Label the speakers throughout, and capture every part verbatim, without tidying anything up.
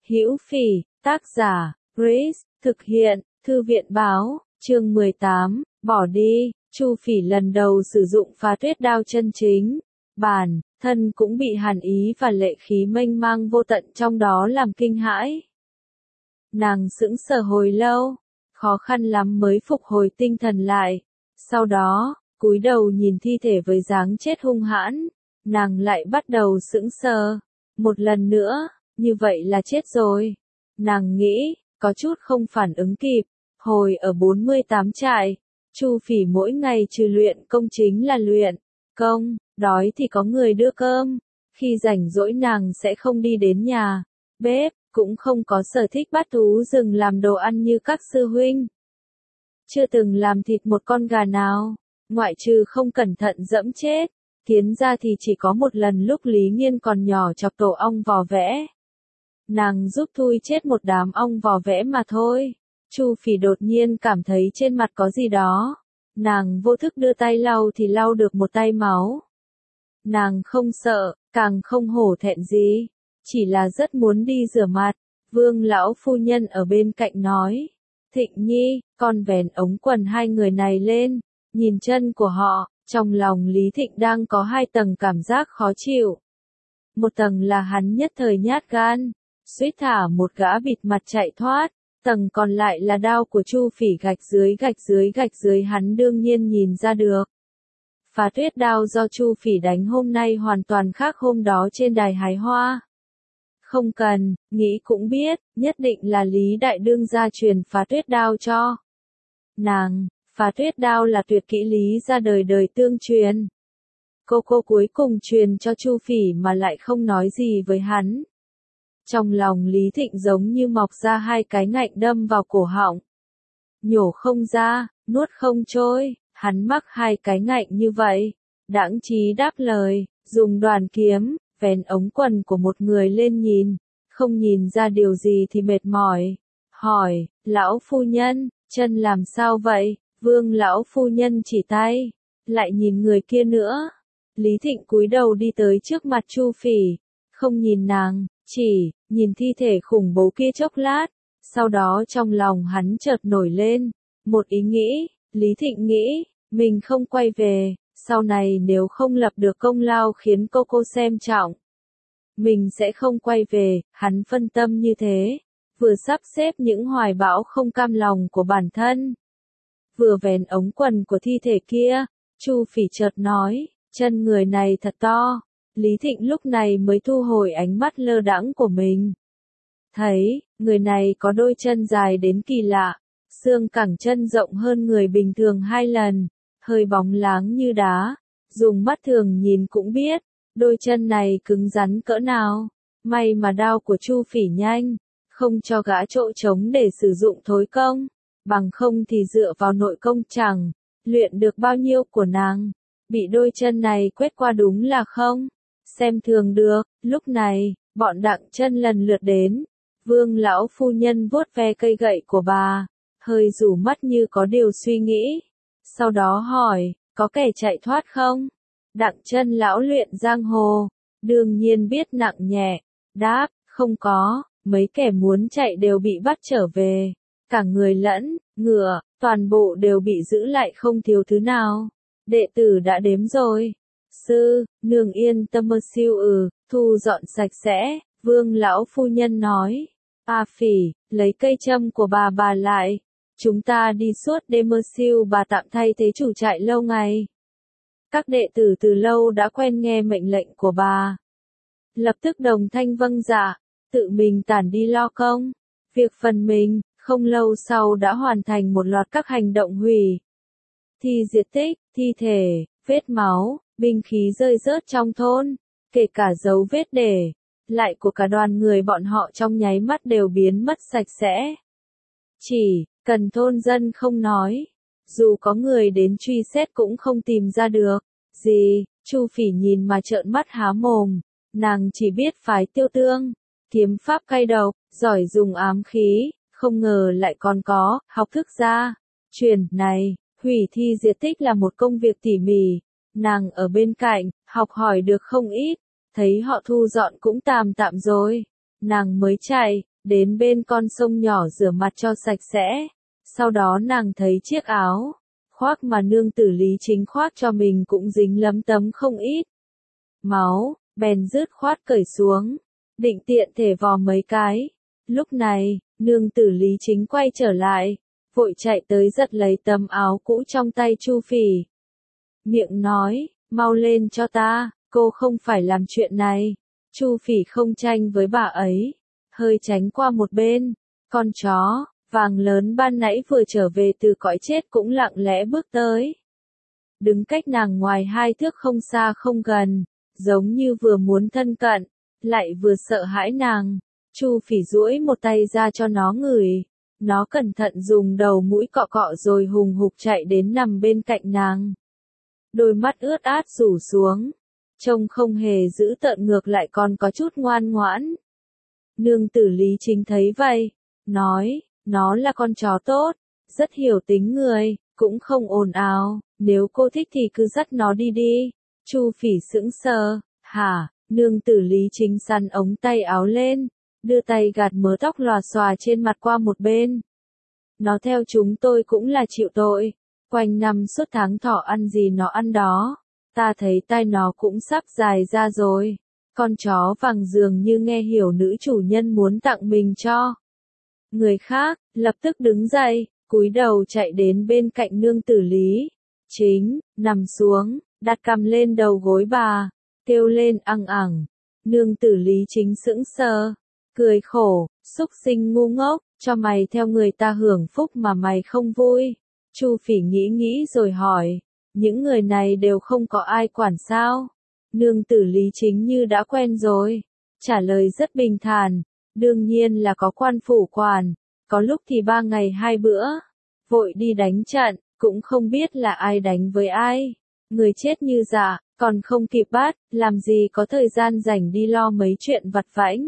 Speaker 1: Hữu Phỉ, tác giả, Grace, thực hiện, Thư viện báo, chương mười tám, bỏ đi, Chu Phỉ lần đầu sử dụng phá tuyết đao chân chính. Bản thân cũng bị hàn ý và lệ khí mênh mang vô tận trong đó làm kinh hãi. Nàng sững sờ hồi lâu, khó khăn lắm mới phục hồi tinh thần lại. Sau đó, cúi đầu nhìn thi thể với dáng chết hung hãn, nàng lại bắt đầu sững sờ. Một lần nữa, như vậy là chết rồi. Nàng nghĩ, có chút không phản ứng kịp. Hồi ở bốn mươi tám trại, Chu Phỉ mỗi ngày trừ luyện công chính là luyện công, đói thì có người đưa cơm. Khi rảnh rỗi nàng sẽ không đi đến nhà bếp, cũng không có sở thích bắt thú rừng làm đồ ăn như các sư huynh. Chưa từng làm thịt một con gà nào, ngoại trừ không cẩn thận dẫm chết. Kiến ra thì chỉ có một lần lúc Lý Nghiên còn nhỏ chọc tổ ong vò vẽ. Nàng giúp thui chết một đám ong vò vẽ mà thôi. Chu Phỉ đột nhiên cảm thấy trên mặt có gì đó. Nàng vô thức đưa tay lau thì lau được một tay máu. Nàng không sợ, càng không hổ thẹn gì. Chỉ là rất muốn đi rửa mặt. Vương lão phu nhân ở bên cạnh nói. Thịnh Nhi, con vén ống quần hai người này lên. Nhìn chân của họ, trong lòng Lý Thịnh đang có hai tầng cảm giác khó chịu. Một tầng là hắn nhất thời nhát gan, suýt thả một gã bịt mặt chạy thoát. Tầng còn lại là đao của Chu Phỉ gạch dưới gạch dưới gạch dưới hắn đương nhiên nhìn ra được. Phá tuyết đao do Chu Phỉ đánh hôm nay hoàn toàn khác hôm đó trên đài hái hoa. Không cần, nghĩ cũng biết, nhất định là Lý Đại Đương gia truyền phá tuyết đao cho nàng. Phá tuyết đao là tuyệt kỹ Lý gia đời đời tương truyền. Cô cô cuối cùng truyền cho Chu Phỉ mà lại không nói gì với hắn. Trong lòng Lý Thịnh giống như mọc ra hai cái ngạnh đâm vào cổ họng. Nhổ không ra, nuốt không trôi, hắn mắc hai cái ngạnh như vậy. Đãng trí đáp lời, dùng đoàn kiếm, vén ống quần của một người lên nhìn, không nhìn ra điều gì thì mệt mỏi. Hỏi, lão phu nhân, chân làm sao vậy? Vương lão phu nhân chỉ tay, lại nhìn người kia nữa. Lý Thịnh cúi đầu đi tới trước mặt Chu Phỉ, không nhìn nàng, chỉ nhìn thi thể khủng bố kia chốc lát, sau đó trong lòng hắn chợt nổi lên một ý nghĩ. Lý Thịnh nghĩ, mình không quay về, sau này nếu không lập được công lao khiến cô cô xem trọng, mình sẽ không quay về. Hắn phân tâm như thế, vừa sắp xếp những hoài bão không cam lòng của bản thân, vừa vén ống quần của thi thể kia. Chu Phỉ chợt nói, chân người này thật to. Lý Thịnh lúc này mới thu hồi ánh mắt lơ đãng của mình. Thấy, người này có đôi chân dài đến kỳ lạ, xương cẳng chân rộng hơn người bình thường hai lần, hơi bóng láng như đá, dùng mắt thường nhìn cũng biết, đôi chân này cứng rắn cỡ nào. May mà đao của Chu Phỉ nhanh, không cho gã chỗ trống để sử dụng thối công. Bằng không thì dựa vào nội công chẳng luyện được bao nhiêu của nàng, bị đôi chân này quét qua đúng là không xem thường được. Lúc này, bọn Đặng Chân lần lượt đến. Vương lão phu nhân vuốt ve cây gậy của bà, hơi rủ mắt như có điều suy nghĩ. Sau đó hỏi, có kẻ chạy thoát không? Đặng Chân lão luyện giang hồ, đương nhiên biết nặng nhẹ, đáp, không có, mấy kẻ muốn chạy đều bị bắt trở về. Cả người lẫn ngựa, toàn bộ đều bị giữ lại không thiếu thứ nào. Đệ tử đã đếm rồi. Sư, nương yên tâm mơ siêu ừ, thu dọn sạch sẽ. Vương lão phu nhân nói. A Phỉ, lấy cây châm của bà bà lại. Chúng ta đi suốt đêm mơ siêu bà tạm thay thế chủ trại lâu ngày. Các đệ tử từ lâu đã quen nghe mệnh lệnh của bà, lập tức đồng thanh vâng dạ, tự mình tản đi lo công. Việc phần mình, không lâu sau đã hoàn thành một loạt các hành động hủy thi diệt tích, thi thể, vết máu, binh khí rơi rớt trong thôn, kể cả dấu vết để lại của cả đoàn người bọn họ trong nháy mắt đều biến mất sạch sẽ. Chỉ cần thôn dân không nói, dù có người đến truy xét cũng không tìm ra được gì. Chu Phỉ nhìn mà trợn mắt há mồm, nàng chỉ biết phái Tiêu Tương, kiếm pháp cay độc, giỏi dùng ám khí, không ngờ lại còn có học thức gia truyền này. Hủy thi diệt tích là một công việc tỉ mỉ, nàng ở bên cạnh, học hỏi được không ít. Thấy họ thu dọn cũng tạm tạm rồi, nàng mới chạy, đến bên con sông nhỏ rửa mặt cho sạch sẽ. Sau đó nàng thấy chiếc áo khoác mà nương tử Lý Chính khoác cho mình cũng dính lấm tấm không ít máu, bèn dứt khoát cởi xuống, định tiện thể vò mấy cái. Lúc này, nương tử Lý Chính quay trở lại, vội chạy tới giật lấy tấm áo cũ trong tay Chu Phỉ. Miệng nói, mau lên cho ta, cô không phải làm chuyện này. Chu Phỉ không tranh với bà ấy, hơi tránh qua một bên. Con chó vàng lớn ban nãy vừa trở về từ cõi chết cũng lặng lẽ bước tới, đứng cách nàng ngoài hai thước không xa không gần, giống như vừa muốn thân cận, lại vừa sợ hãi nàng. Chu Phỉ duỗi một tay ra cho nó ngửi, nó cẩn thận dùng đầu mũi cọ cọ rồi hùng hục chạy đến nằm bên cạnh nàng. Đôi mắt ướt át rủ xuống, trông không hề dữ tợn, ngược lại còn có chút ngoan ngoãn. Nương tử Lý Chính thấy vậy, nói, nó là con chó tốt, rất hiểu tính người, cũng không ồn ào, nếu cô thích thì cứ dắt nó đi đi. Chu Phỉ sững sờ, hả? Nương tử Lý Chính săn ống tay áo lên, đưa tay gạt mớ tóc lòa xòa trên mặt qua một bên. Nó theo chúng tôi cũng là chịu tội, quanh năm suốt tháng thọ ăn gì nó ăn đó, ta thấy tai nó cũng sắp dài ra rồi. Con chó vàng dường như nghe hiểu nữ chủ nhân muốn tặng mình cho người khác, lập tức đứng dậy, cúi đầu chạy đến bên cạnh nương tử Lý Chính, nằm xuống, đặt cằm lên đầu gối bà, kêu lên ăng ẳng. Nương tử Lý Chính sững sờ, cười khổ, xúc sinh ngu ngốc, cho mày theo người ta hưởng phúc mà mày không vui. Chu Phỉ nghĩ nghĩ rồi hỏi, những người này đều không có ai quản sao? Nương tử Lý Chính như đã quen rồi, trả lời rất bình thản, đương nhiên là có quan phủ quản, có lúc thì ba ngày hai bữa, vội đi đánh trận, cũng không biết là ai đánh với ai. Người chết như dạ, còn không kịp bắt, làm gì có thời gian rảnh đi lo mấy chuyện vặt vãnh.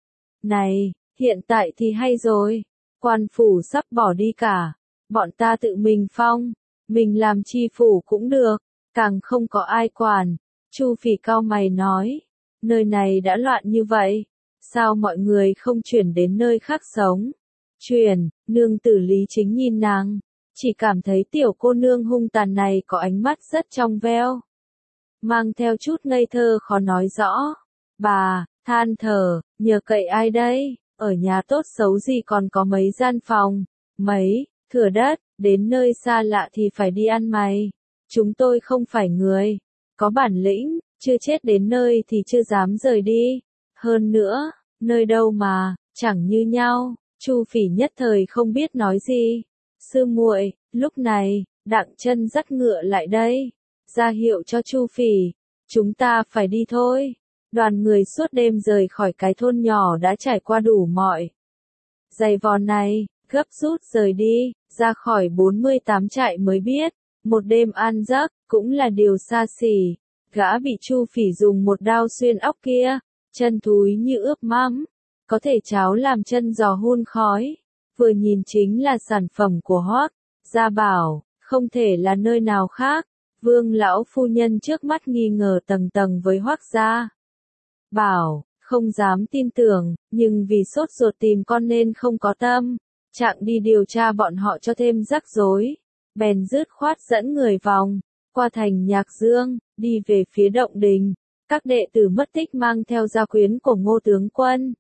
Speaker 1: Này, hiện tại thì hay rồi, quan phủ sắp bỏ đi cả, bọn ta tự mình phong, mình làm chi phủ cũng được, càng không có ai quản. Chu Phỉ cau mày nói, nơi này đã loạn như vậy, sao mọi người không chuyển đến nơi khác sống? Chuyển, nương tử Lý Chính nhìn nàng, chỉ cảm thấy tiểu cô nương hung tàn này có ánh mắt rất trong veo, mang theo chút ngây thơ khó nói rõ. Bà than thở, nhờ cậy ai đây, ở nhà tốt xấu gì còn có mấy gian phòng, mấy thửa đất, đến nơi xa lạ thì phải đi ăn mày. Chúng tôi không phải người có bản lĩnh, chưa chết đến nơi thì chưa dám rời đi. Hơn nữa, nơi đâu mà chẳng như nhau. Chu Phỉ nhất thời không biết nói gì. Sư muội, lúc này, Đặng Chân dắt ngựa lại đây, ra hiệu cho Chu Phỉ, chúng ta phải đi thôi. Đoàn người suốt đêm rời khỏi cái thôn nhỏ đã trải qua đủ mọi giày vò này, gấp rút rời đi, ra khỏi bốn mươi tám trại mới biết, một đêm an giấc cũng là điều xa xỉ. Gã bị Chu Phỉ dùng một đao xuyên óc kia, chân thúi như ướp mắm, có thể cháo làm chân giò hun khói, vừa nhìn chính là sản phẩm của Hoắc Gia Bảo, không thể là nơi nào khác. Vương lão phu nhân trước mắt nghi ngờ tầng tầng với Hoắc Gia Bảo, không dám tin tưởng, nhưng vì sốt ruột tìm con nên không có tâm trạng đi điều tra bọn họ cho thêm rắc rối, bèn dứt khoát dẫn người vòng qua thành Nhạc Dương, đi về phía động đình. Các đệ tử mất tích mang theo gia quyến của Ngô tướng quân.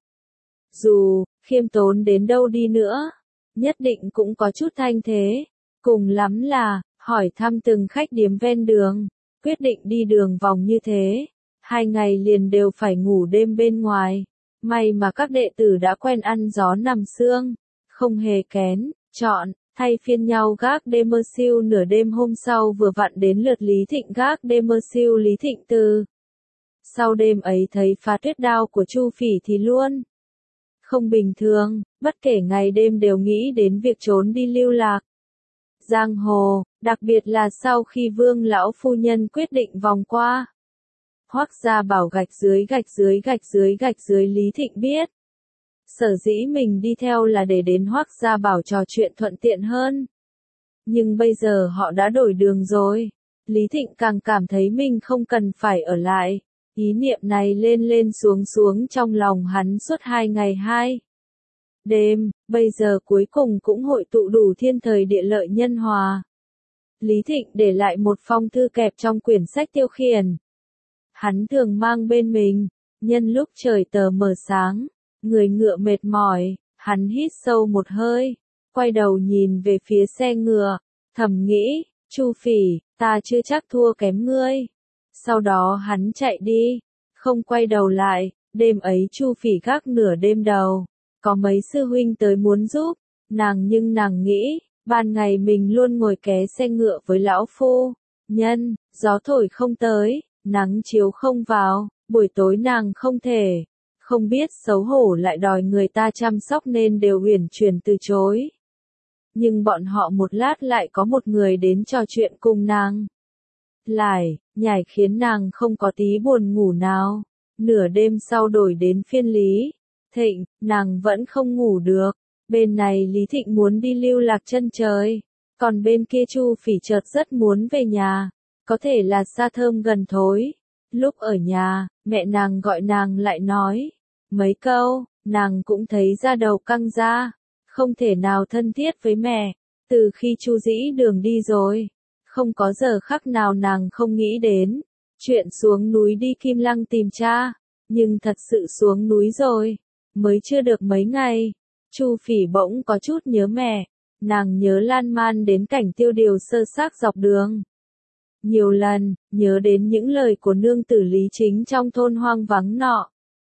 Speaker 1: Dù khiêm tốn đến đâu đi nữa, nhất định cũng có chút thanh thế, cùng lắm là hỏi thăm từng khách điếm ven đường, quyết định đi đường vòng như thế, hai ngày liền đều phải ngủ đêm bên ngoài. May mà các đệ tử đã quen ăn gió nằm sương, không hề kén chọn, thay phiên nhau gác đêm mơ siêu. Nửa đêm hôm sau vừa vặn đến lượt Lý Thịnh gác đêm mơ siêu. Lý Thịnh từ sau đêm ấy thấy phá tuyết đao của Chu Phỉ thì luôn không bình thường, bất kể ngày đêm đều nghĩ đến việc trốn đi lưu lạc giang hồ, đặc biệt là sau khi Vương lão phu nhân quyết định vòng qua Hoắc Gia Bảo gạch dưới gạch dưới gạch dưới gạch dưới. Lý Thịnh biết, sở dĩ mình đi theo là để đến Hoắc Gia Bảo trò chuyện thuận tiện hơn. Nhưng bây giờ họ đã đổi đường rồi, Lý Thịnh càng cảm thấy mình không cần phải ở lại. Ý niệm này lên lên xuống xuống trong lòng hắn suốt hai ngày hai đêm, bây giờ cuối cùng cũng hội tụ đủ thiên thời địa lợi nhân hòa. Lý Thịnh để lại một phong thư kẹp trong quyển sách tiêu khiển. Hắn thường mang bên mình, nhân lúc trời tờ mờ sáng, người ngựa mệt mỏi, hắn hít sâu một hơi, quay đầu nhìn về phía xe ngựa, thầm nghĩ, Chu Phỉ, ta chưa chắc thua kém ngươi. Sau đó hắn chạy đi, không quay đầu lại, đêm ấy Chu Phỉ gác nửa đêm đầu, có mấy sư huynh tới muốn giúp, nàng nhưng nàng nghĩ, ban ngày mình luôn ngồi ké xe ngựa với lão phu, nhân, gió thổi không tới, nắng chiếu không vào, buổi tối nàng không thể, không biết xấu hổ lại đòi người ta chăm sóc nên đều uyển chuyển từ chối. Nhưng bọn họ một lát lại có một người đến trò chuyện cùng nàng. Lại, nhảy khiến nàng không có tí buồn ngủ nào. Nửa đêm sau đổi đến phiên Lý Thịnh, nàng vẫn không ngủ được. Bên này Lý Thịnh muốn đi lưu lạc chân trời, còn bên kia Chu Phỉ chợt rất muốn về nhà, có thể là xa thơm gần thối. Lúc ở nhà, mẹ nàng gọi nàng lại nói mấy câu, nàng cũng thấy da đầu căng ra, không thể nào thân thiết với mẹ. Từ khi Chu Dĩ Đường đi rồi, không có giờ khắc nào nàng không nghĩ đến chuyện xuống núi đi Kim Lăng tìm cha, nhưng thật sự xuống núi rồi, mới chưa được mấy ngày, Chu Phỉ bỗng có chút nhớ mẹ, nàng nhớ lan man đến cảnh tiêu điều sơ xác dọc đường. Nhiều lần, nhớ đến những lời của nương tử Lý Chính trong thôn hoang vắng nọ.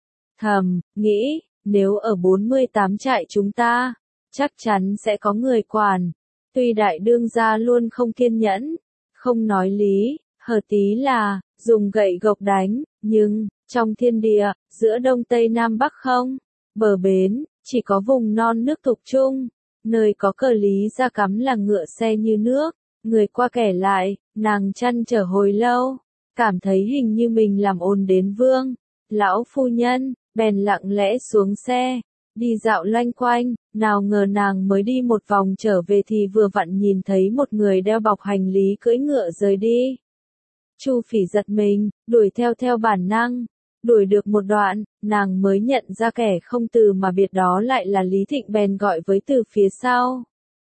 Speaker 1: Thầm, nghĩ, nếu ở bốn mươi tám trại chúng ta, chắc chắn sẽ có người quản. Tuy đại đương gia luôn không kiên nhẫn, không nói lý, hờ tí là, dùng gậy gộc đánh, nhưng, trong thiên địa, giữa đông tây nam bắc không, bờ bến, chỉ có vùng non nước Thục Trung, nơi có cờ Lý gia cắm là ngựa xe như nước, người qua kẻ lại, nàng chăn trở hồi lâu, cảm thấy hình như mình làm ồn đến vương, lão phu nhân, bèn lặng lẽ xuống xe, đi dạo loanh quanh, nào ngờ nàng mới đi một vòng trở về thì vừa vặn nhìn thấy một người đeo bọc hành lý cưỡi ngựa rời đi. Chu Phỉ giật mình, đuổi theo theo bản năng, đuổi được một đoạn, nàng mới nhận ra kẻ không từ mà biệt đó lại là Lý Thịnh, bèn gọi với từ phía sau.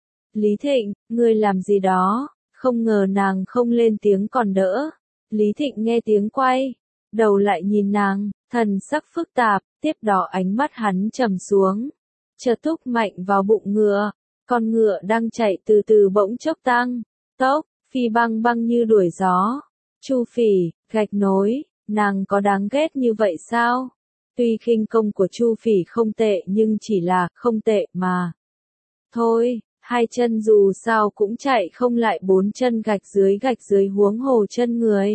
Speaker 1: Lý Thịnh, ngươi làm gì đó? Không ngờ nàng không lên tiếng còn đỡ. Lý Thịnh nghe tiếng quay, đầu lại nhìn nàng, thần sắc phức tạp, tiếp đó ánh mắt hắn trầm xuống, chợt thúc mạnh vào bụng ngựa, con ngựa đang chạy từ từ bỗng chốc tăng tốc, phi băng băng như đuổi gió. Chu Phỉ, gạch nối, nàng có đáng ghét như vậy sao? Tuy khinh công của Chu Phỉ không tệ nhưng chỉ là không tệ mà thôi, hai chân dù sao cũng chạy không lại bốn chân gạch dưới gạch dưới, huống hồ chân người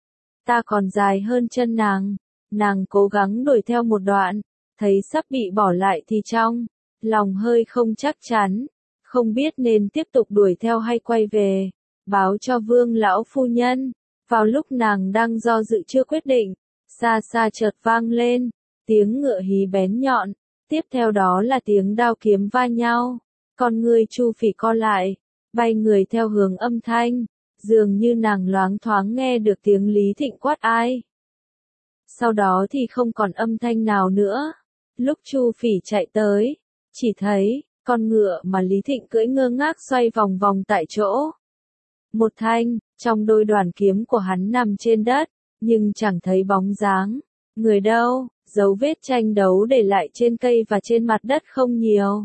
Speaker 1: ta còn dài hơn chân nàng. Nàng cố gắng đuổi theo một đoạn, thấy sắp bị bỏ lại thì trong lòng hơi không chắc chắn, không biết nên tiếp tục đuổi theo hay quay về, báo cho Vương lão phu nhân. Vào lúc nàng đang do dự chưa quyết định, xa xa chợt vang lên tiếng ngựa hí bén nhọn, tiếp theo đó là tiếng đao kiếm va nhau. Con người Chu Phỉ co lại, bay người theo hướng âm thanh, dường như nàng loáng thoáng nghe được tiếng Lý Thịnh quát ai. Sau đó thì không còn âm thanh nào nữa. Lúc Chu Phỉ chạy tới, chỉ thấy con ngựa mà Lý Thịnh cưỡi ngơ ngác xoay vòng vòng tại chỗ. Một thanh, trong đôi đoàn kiếm của hắn nằm trên đất, nhưng chẳng thấy bóng dáng người đâu, dấu vết tranh đấu để lại trên cây và trên mặt đất không nhiều.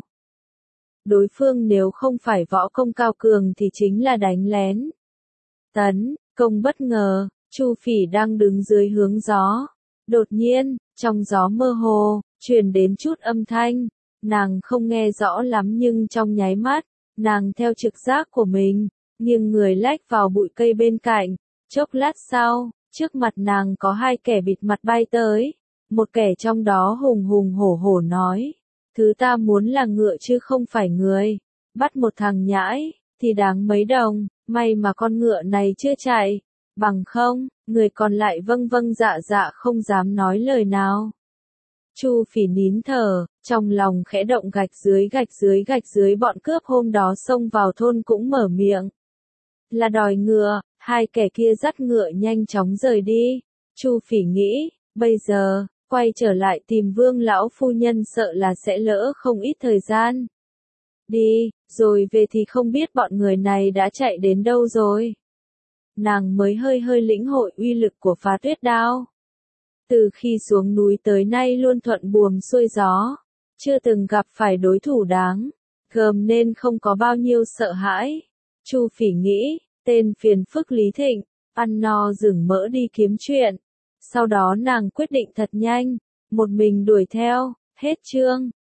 Speaker 1: Đối phương nếu không phải võ công cao cường thì chính là đánh lén. Tấn công bất ngờ, Chu Phỉ đang đứng dưới hướng gió. Đột nhiên, trong gió mơ hồ, truyền đến chút âm thanh. Nàng không nghe rõ lắm nhưng trong nháy mắt, nàng theo trực giác của mình, nghiêng người lách vào bụi cây bên cạnh. Chốc lát sau, trước mặt nàng có hai kẻ bịt mặt bay tới. Một kẻ trong đó hùng hùng hổ hổ nói, thứ ta muốn là ngựa chứ không phải người. Bắt một thằng nhãi, thì đáng mấy đồng, may mà con ngựa này chưa chạy. Bằng không, người còn lại vâng vâng dạ dạ không dám nói lời nào. Chu Phỉ nín thở, trong lòng khẽ động, gạch dưới gạch dưới gạch dưới bọn cướp hôm đó xông vào thôn cũng mở miệng. Là đòi ngựa, hai kẻ kia dắt ngựa nhanh chóng rời đi. Chu Phỉ nghĩ, bây giờ, quay trở lại tìm Vương lão phu nhân sợ là sẽ lỡ không ít thời gian. Đi, rồi về thì không biết bọn người này đã chạy đến đâu rồi. Nàng mới hơi hơi lĩnh hội uy lực của phá tuyết đao. Từ khi xuống núi tới nay luôn thuận buồm xuôi gió, chưa từng gặp phải đối thủ đáng gờm nên không có bao nhiêu sợ hãi. Chu Phỉ nghĩ, tên phiền phức Lý Thịnh, ăn no rừng mỡ đi kiếm chuyện. Sau đó nàng quyết định thật nhanh, một mình đuổi theo, hết chương.